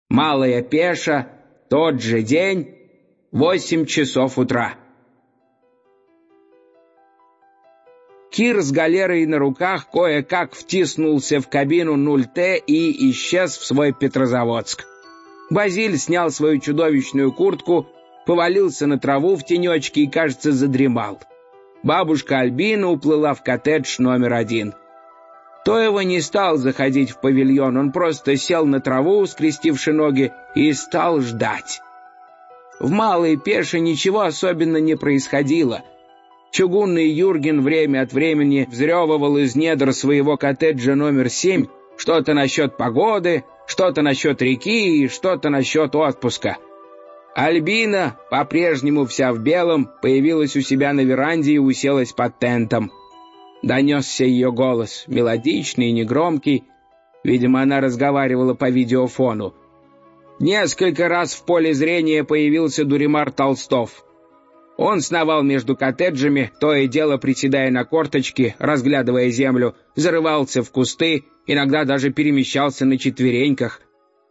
Малая Пеша, тот же день, 8 часов утра. Кир с галерой на руках кое-как втиснулся в кабину 0Т и исчез в свой Петрозаводск. Базиль снял свою чудовищную куртку, повалился на траву в тенечке и, кажется, задремал. Бабушка Альбина уплыла в коттедж номер 1. Тоева не стал заходить в павильон, он просто сел на траву, скрестивши ноги, и стал ждать. В Малой Пеше ничего особенно не происходило. Чугунный Юрген время от времени взрёвывал из недр своего коттеджа номер 7 что-то насчет погоды, что-то насчет реки и что-то насчет отпуска. Альбина, по-прежнему вся в белом, появилась у себя на веранде и уселась под тентом. Донесся ее голос, мелодичный и негромкий. Видимо, она разговаривала по видеофону. Несколько раз в поле зрения появился Дуримар Толстов. Он сновал между коттеджами, то и дело приседая на корточки, разглядывая землю, зарывался в кусты, иногда даже перемещался на четвереньках.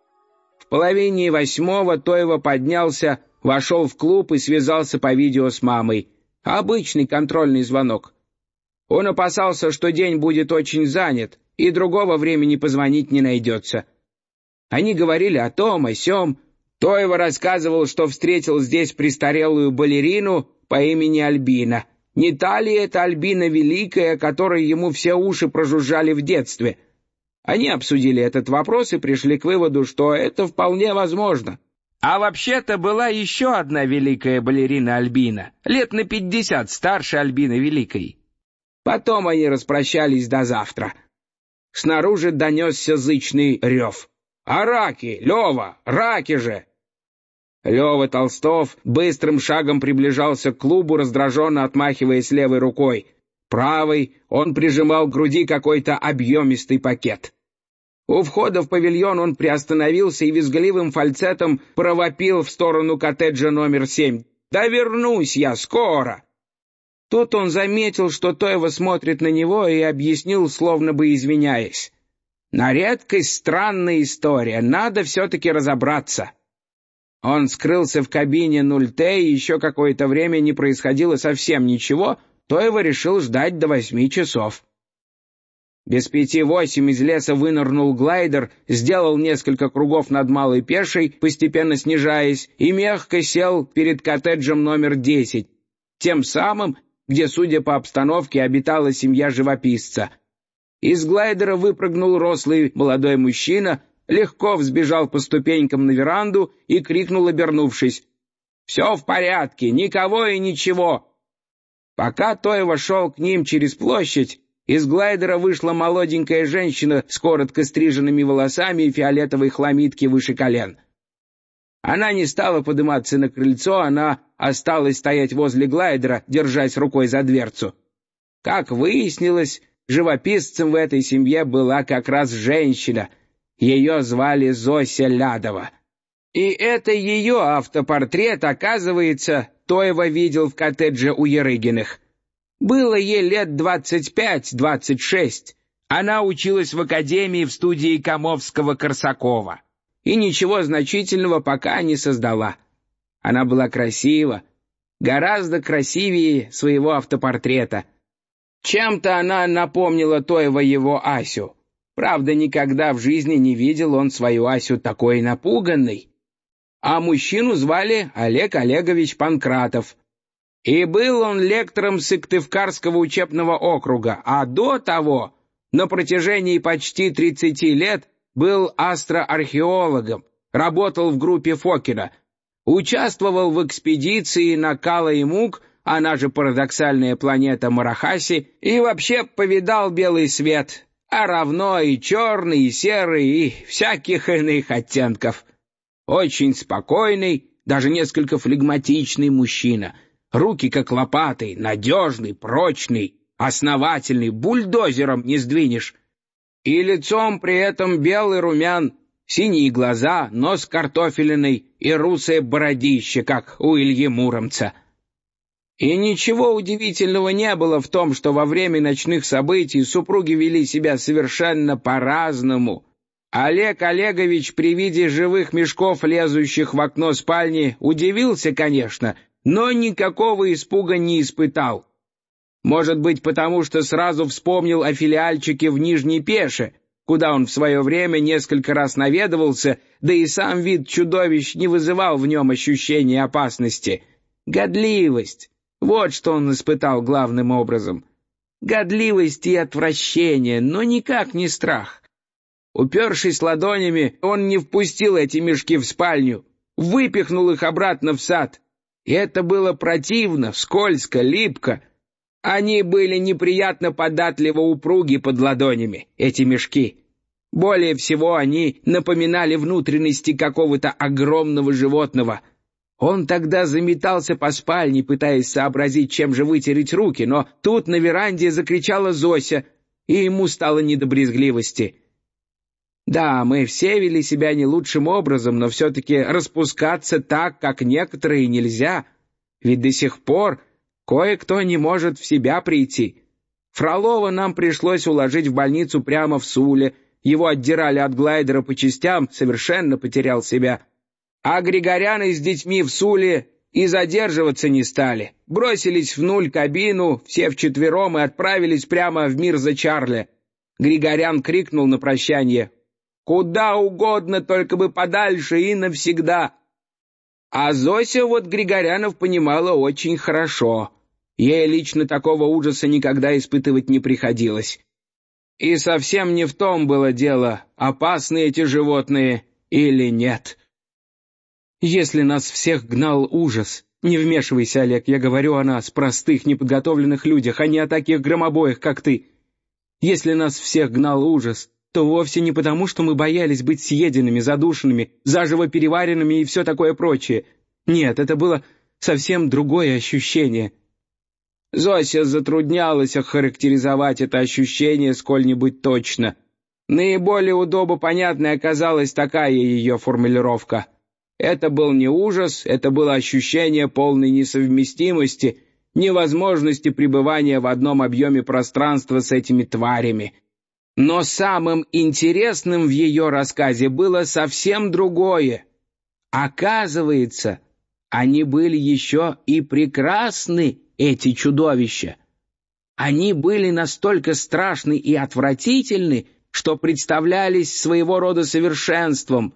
В половине 8 Тоева поднялся, вошел в клуб и связался по видео с мамой. Обычный контрольный звонок. Он опасался, что день будет очень занят, и другого времени позвонить не найдется. Они говорили о том, о сём. Тоева рассказывал, что встретил здесь престарелую балерину по имени Альбина. Не та ли это Альбина Великая, о которой ему все уши прожужжали в детстве? Они обсудили этот вопрос и пришли к выводу, что это вполне возможно. А вообще-то была еще одна великая балерина Альбина, лет на 50 старше Альбины Великой. Потом они распрощались до завтра. Снаружи донесся зычный рев. «А раки, Лева, раки же!» Лева Толстов быстрым шагом приближался к клубу, раздраженно отмахиваясь левой рукой. Правой он прижимал к груди какой-то объемистый пакет. У входа в павильон он приостановился и визгливым фальцетом провопил в сторону коттеджа номер 7. «Да вернусь я скоро!» Тут он заметил, что Тоева смотрит на него, и объяснил, словно бы извиняясь. «На редкость странная история, надо все-таки разобраться». Он скрылся в кабине 0Т, и еще какое-то время не происходило совсем ничего, Тоева решил ждать до 8 часов. Без 5:08 из леса вынырнул глайдер, сделал несколько кругов над Малой Пешей, постепенно снижаясь, и мягко сел перед коттеджем номер 10, тем самым, где, судя по обстановке, обитала семья живописца. Из глайдера выпрыгнул рослый молодой мужчина, легко взбежал по ступенькам на веранду и крикнул, обернувшись: «Все в порядке, никого и ничего!» Пока Тоева шел к ним через площадь, из глайдера вышла молоденькая женщина с коротко стриженными волосами и фиолетовой хламидки выше колен. Она не стала подниматься на крыльцо, она осталась стоять возле глайдера, держась рукой за дверцу. Как выяснилось, живописцем в этой семье была как раз женщина. Ее звали Зося Лядова. И это ее автопортрет, оказывается, Тоева видел в коттедже у Ярыгиных. Было ей лет 25-26. Она училась в академии в студии Комовского-Корсакова. И ничего значительного пока не создала. Она была красива, гораздо красивее своего автопортрета. Чем-то она напомнила Тоева его Асю. Правда, никогда в жизни не видел он свою Асю такой напуганной. А мужчину звали Олег Олегович Панкратов. И был он лектором Сыктывкарского учебного округа, а до того, на протяжении почти 30 лет, был астроархеологом, работал в группе Фокина, участвовал в экспедиции на Кала-Имук, она же парадоксальная планета Марахаси, и вообще повидал белый свет, а равно и черный, и серый, и всяких иных оттенков. Очень спокойный, даже несколько флегматичный мужчина, руки как лопаты, надежный, прочный, основательный, бульдозером не сдвинешь. И лицом при этом белый румян, синие глаза, нос картофелиный и русое бородище, как у Ильи Муромца. И ничего удивительного не было в том, что во время ночных событий супруги вели себя совершенно по-разному. Олег Олегович при виде живых мешков, лезущих в окно спальни, удивился, конечно, но никакого испуга не испытал. Может быть, потому что сразу вспомнил о филиальчике в Нижней Пеше, куда он в свое время несколько раз наведывался, да и сам вид чудовищ не вызывал в нем ощущения опасности. Годливость — вот что он испытал главным образом. Годливость и отвращение, но никак не страх. Упершись ладонями, он не впустил эти мешки в спальню, выпихнул их обратно в сад. И это было противно, скользко, липко. Они были неприятно податливо упруги под ладонями, эти мешки. Более всего они напоминали внутренности какого-то огромного животного. Он тогда заметался по спальне, пытаясь сообразить, чем же вытереть руки, но тут на веранде закричала Зося, и ему стало не до брезгливости. Да, мы все вели себя не лучшим образом, но все-таки распускаться так, как некоторые, нельзя. Ведь до сих пор кое-кто не может в себя прийти. Фролова нам пришлось уложить в больницу прямо в Суле. Его отдирали от глайдера по частям, совершенно потерял себя. А Григоряны с детьми в Суле и задерживаться не стали. Бросились в нуль кабину, все вчетвером, и отправились прямо в Мирза Чарли. Григорян крикнул на прощание: «Куда угодно, только бы подальше и навсегда!» А Зося вот Григорянов понимала очень хорошо. Ей лично такого ужаса никогда испытывать не приходилось. И совсем не в том было дело, опасны эти животные или нет. Если нас всех гнал ужас... Не вмешивайся, Олег, я говорю о нас, простых, неподготовленных людях, а не о таких громобоях, как ты. Если нас всех гнал ужас, то вовсе не потому, что мы боялись быть съеденными, задушенными, заживо переваренными и все такое прочее. Нет, это было совсем другое ощущение. Зося затруднялась охарактеризовать это ощущение сколь-нибудь точно. Наиболее удобопонятной оказалась такая ее формулировка. Это был не ужас, это было ощущение полной несовместимости, невозможности пребывания в одном объеме пространства с этими тварями. Но самым интересным в ее рассказе было совсем другое. Оказывается, они были еще и прекрасны, эти чудовища. Они были настолько страшны и отвратительны, что представлялись своего рода совершенством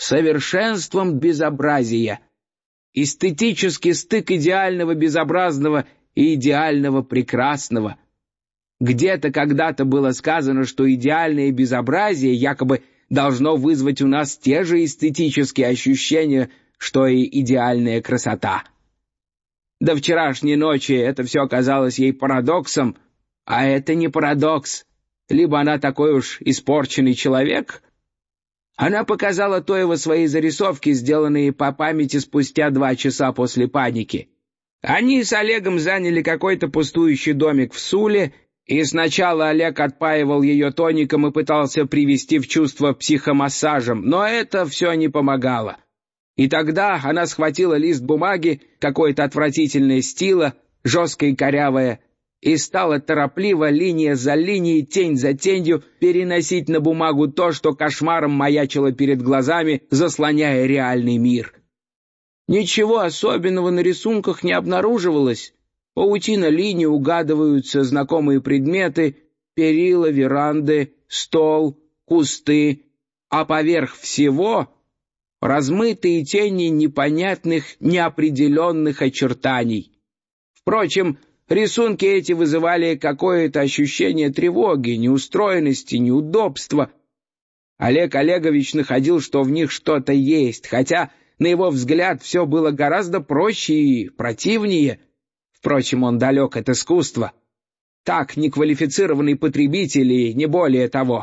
безобразия. Эстетический стык идеального безобразного и идеального прекрасного. Где-то когда-то было сказано, что идеальное безобразие якобы должно вызвать у нас те же эстетические ощущения, что и идеальная красота. До вчерашней ночи это все казалось ей парадоксом, а это не парадокс. Либо она такой уж испорченный человек. Она показала Тоева свои зарисовки, сделанные по памяти спустя 2 часа после паники. Они с Олегом заняли какой-то пустующий домик в Суле, и сначала Олег отпаивал ее тоником и пытался привести в чувство психомассажем, но это все не помогало. И тогда она схватила лист бумаги, какое-то отвратительное стило, жесткое и корявое, и стала торопливо, линия за линией, тень за тенью, переносить на бумагу то, что кошмаром маячило перед глазами, заслоняя реальный мир. Ничего особенного на рисунках не обнаруживалось. Паутина линий, угадываются знакомые предметы, перила, веранды, стол, кусты, а поверх всего размытые тени непонятных, неопределенных очертаний. Впрочем, рисунки эти вызывали какое-то ощущение тревоги, неустроенности, неудобства. Олег Олегович находил, что в них что-то есть, хотя, на его взгляд, все было гораздо проще и противнее. Впрочем, он далек от искусства. Так, неквалифицированный потребитель и не более того.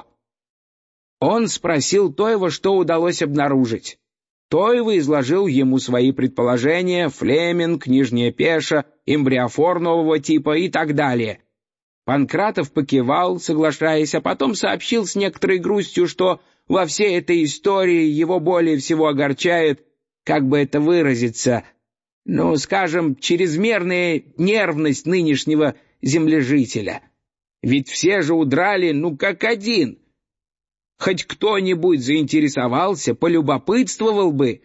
Он спросил Тоева, что удалось обнаружить. Тоева изложил ему свои предположения: Флеминг, Нижняя Пеша, эмбриофор нового типа и так далее. Панкратов покивал, соглашаясь, а потом сообщил с некоторой грустью, что во всей этой истории его более всего огорчает, как бы это выразиться, скажем, чрезмерная нервность нынешнего землежителя. Ведь все же удрали, как один. Хоть кто-нибудь заинтересовался, полюбопытствовал бы.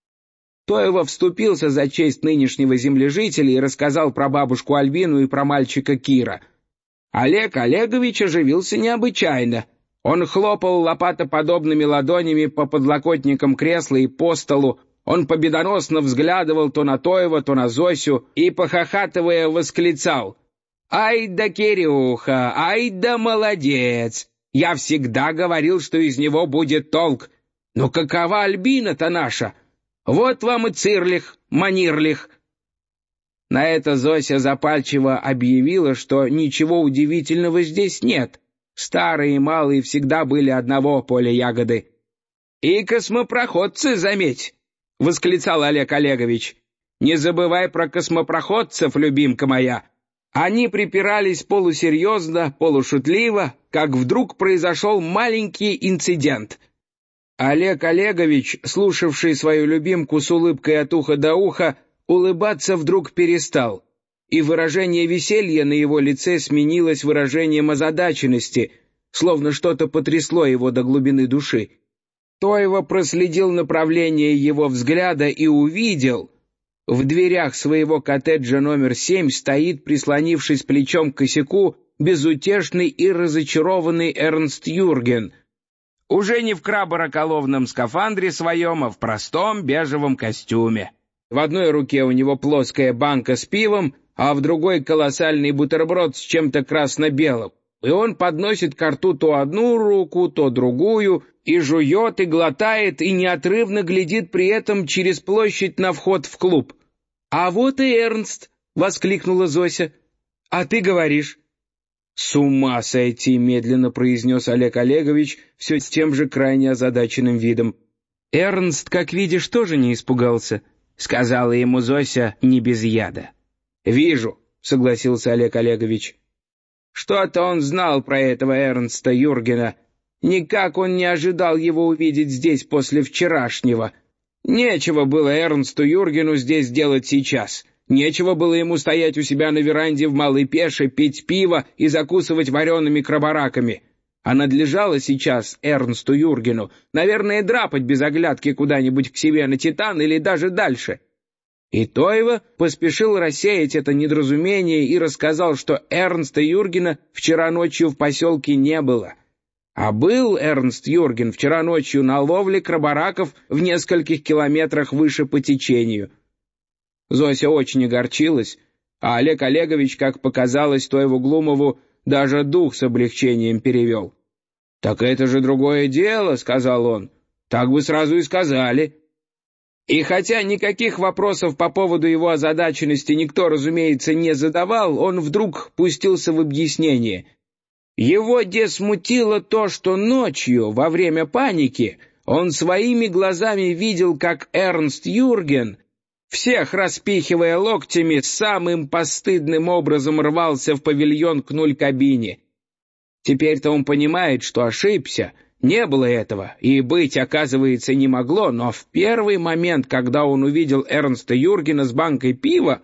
Тоева вступился за честь нынешнего землежителя и рассказал про бабушку Альбину и про мальчика Кира. Олег Олегович оживился необычайно. Он хлопал лопатоподобными ладонями по подлокотникам кресла и по столу. Он победоносно взглядывал то на Тоева, то на Зосю и, похохатывая, восклицал: «Ай да Кирюха, ай да молодец! Я всегда говорил, что из него будет толк. Но какова Альбина-то наша? Вот вам и цирлих, манирлих!» На это Зося запальчиво объявила, что ничего удивительного здесь нет. Старые и малые всегда были одного поля ягоды. «И космопроходцы, заметь!» — восклицал Олег Олегович. «Не забывай про космопроходцев, любимка моя!» Они припирались полусерьезно, полушутливо, как вдруг произошел маленький инцидент. Олег Олегович, слушавший свою любимку с улыбкой от уха до уха, улыбаться вдруг перестал, и выражение веселья на его лице сменилось выражением озадаченности, словно что-то потрясло его до глубины души. Тоева проследил направление его взгляда и увидел: в дверях своего коттеджа номер 7 стоит, прислонившись плечом к косяку, безутешный и разочарованный Эрнст Юрген, уже не в крабо-раколовном скафандре своем, а в простом бежевом костюме. В одной руке у него плоская банка с пивом, а в другой колоссальный бутерброд с чем-то красно-белым. И он подносит ко рту то одну руку, то другую, и жует, и глотает, и неотрывно глядит при этом через площадь на вход в клуб. «А вот и Эрнст!» — воскликнула Зося. «А ты говоришь...» «С ума сойти!» — медленно произнес Олег Олегович, все с тем же крайне озадаченным видом. «Эрнст, как видишь, тоже не испугался», — сказала ему Зося не без яда. «Вижу», — согласился Олег Олегович. «Что-то он знал про этого Эрнста Юргена. Никак он не ожидал его увидеть здесь после вчерашнего. Нечего было Эрнсту Юргену здесь делать сейчас. Нечего было ему стоять у себя на веранде в Малой Пеше, пить пиво и закусывать вареными крабараками. А надлежало сейчас Эрнсту Юргену, наверное, драпать без оглядки куда-нибудь к себе на Титан или даже дальше». И Тоева поспешил рассеять это недоразумение и рассказал, что Эрнста Юргена вчера ночью в поселке не было. А был Эрнст Юрген вчера ночью на ловле крабараков в нескольких километрах выше по течению. Зося очень огорчилась, а Олег Олегович, как показалось Тоеву Глумову, даже дух с облегчением перевел. «Так это же другое дело», — сказал он. «Так бы сразу и сказали». И хотя никаких вопросов по поводу его озадаченности никто, разумеется, не задавал, он вдруг пустился в объяснение. Его смутило то, что ночью, во время паники, он своими глазами видел, как Эрнст Юрген, всех распихивая локтями, самым постыдным образом рвался в павильон к нуль-кабине. Теперь-то он понимает, что ошибся. Не было этого, и быть, оказывается, не могло, но в первый момент, когда он увидел Эрнста Юргена с банкой пива,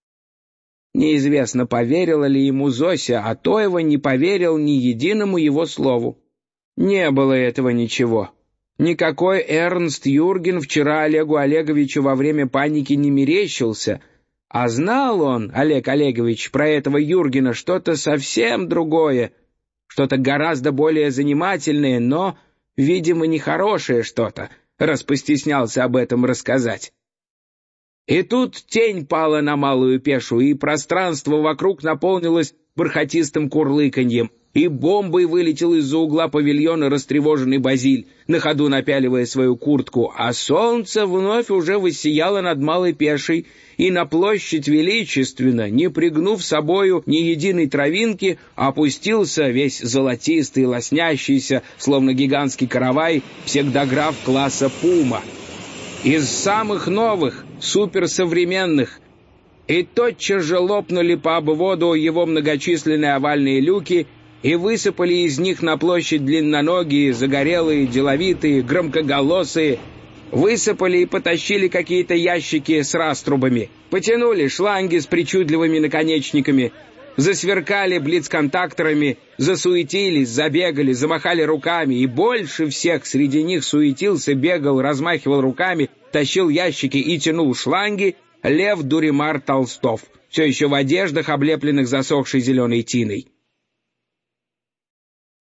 неизвестно, поверила ли ему Зося, а Тоева не поверил ни единому его слову. Не было этого ничего. Никакой Эрнст Юрген вчера Олегу Олеговичу во время паники не мерещился, а знал он, Олег Олегович, про этого Юргена что-то совсем другое, что-то гораздо более занимательное, но, видимо, нехорошее что-то, раз постеснялся об этом рассказать. И тут тень пала на Малую Пешу, и пространство вокруг наполнилось бархатистым курлыканьем, и бомбой вылетел из-за угла павильона растревоженный Базиль, на ходу напяливая свою куртку, а солнце вновь уже воссияло над Малой Пешей, и на площадь величественно, не пригнув собою ни единой травинки, опустился весь золотистый, лоснящийся, словно гигантский каравай, всегдаграф класса «Пума». Из самых новых, суперсовременных, и тотчас же лопнули по обводу его многочисленные овальные люки, и высыпали из них на площадь длинноногие, загорелые, деловитые, громкоголосые, высыпали и потащили какие-то ящики с раструбами, потянули шланги с причудливыми наконечниками, Засверкали блицконтакторами, засуетились, забегали, замахали руками, и больше всех среди них суетился, бегал, размахивал руками, тащил ящики и тянул шланги Лев Дуримар Толстов, все еще в одеждах, облепленных засохшей зеленой тиной.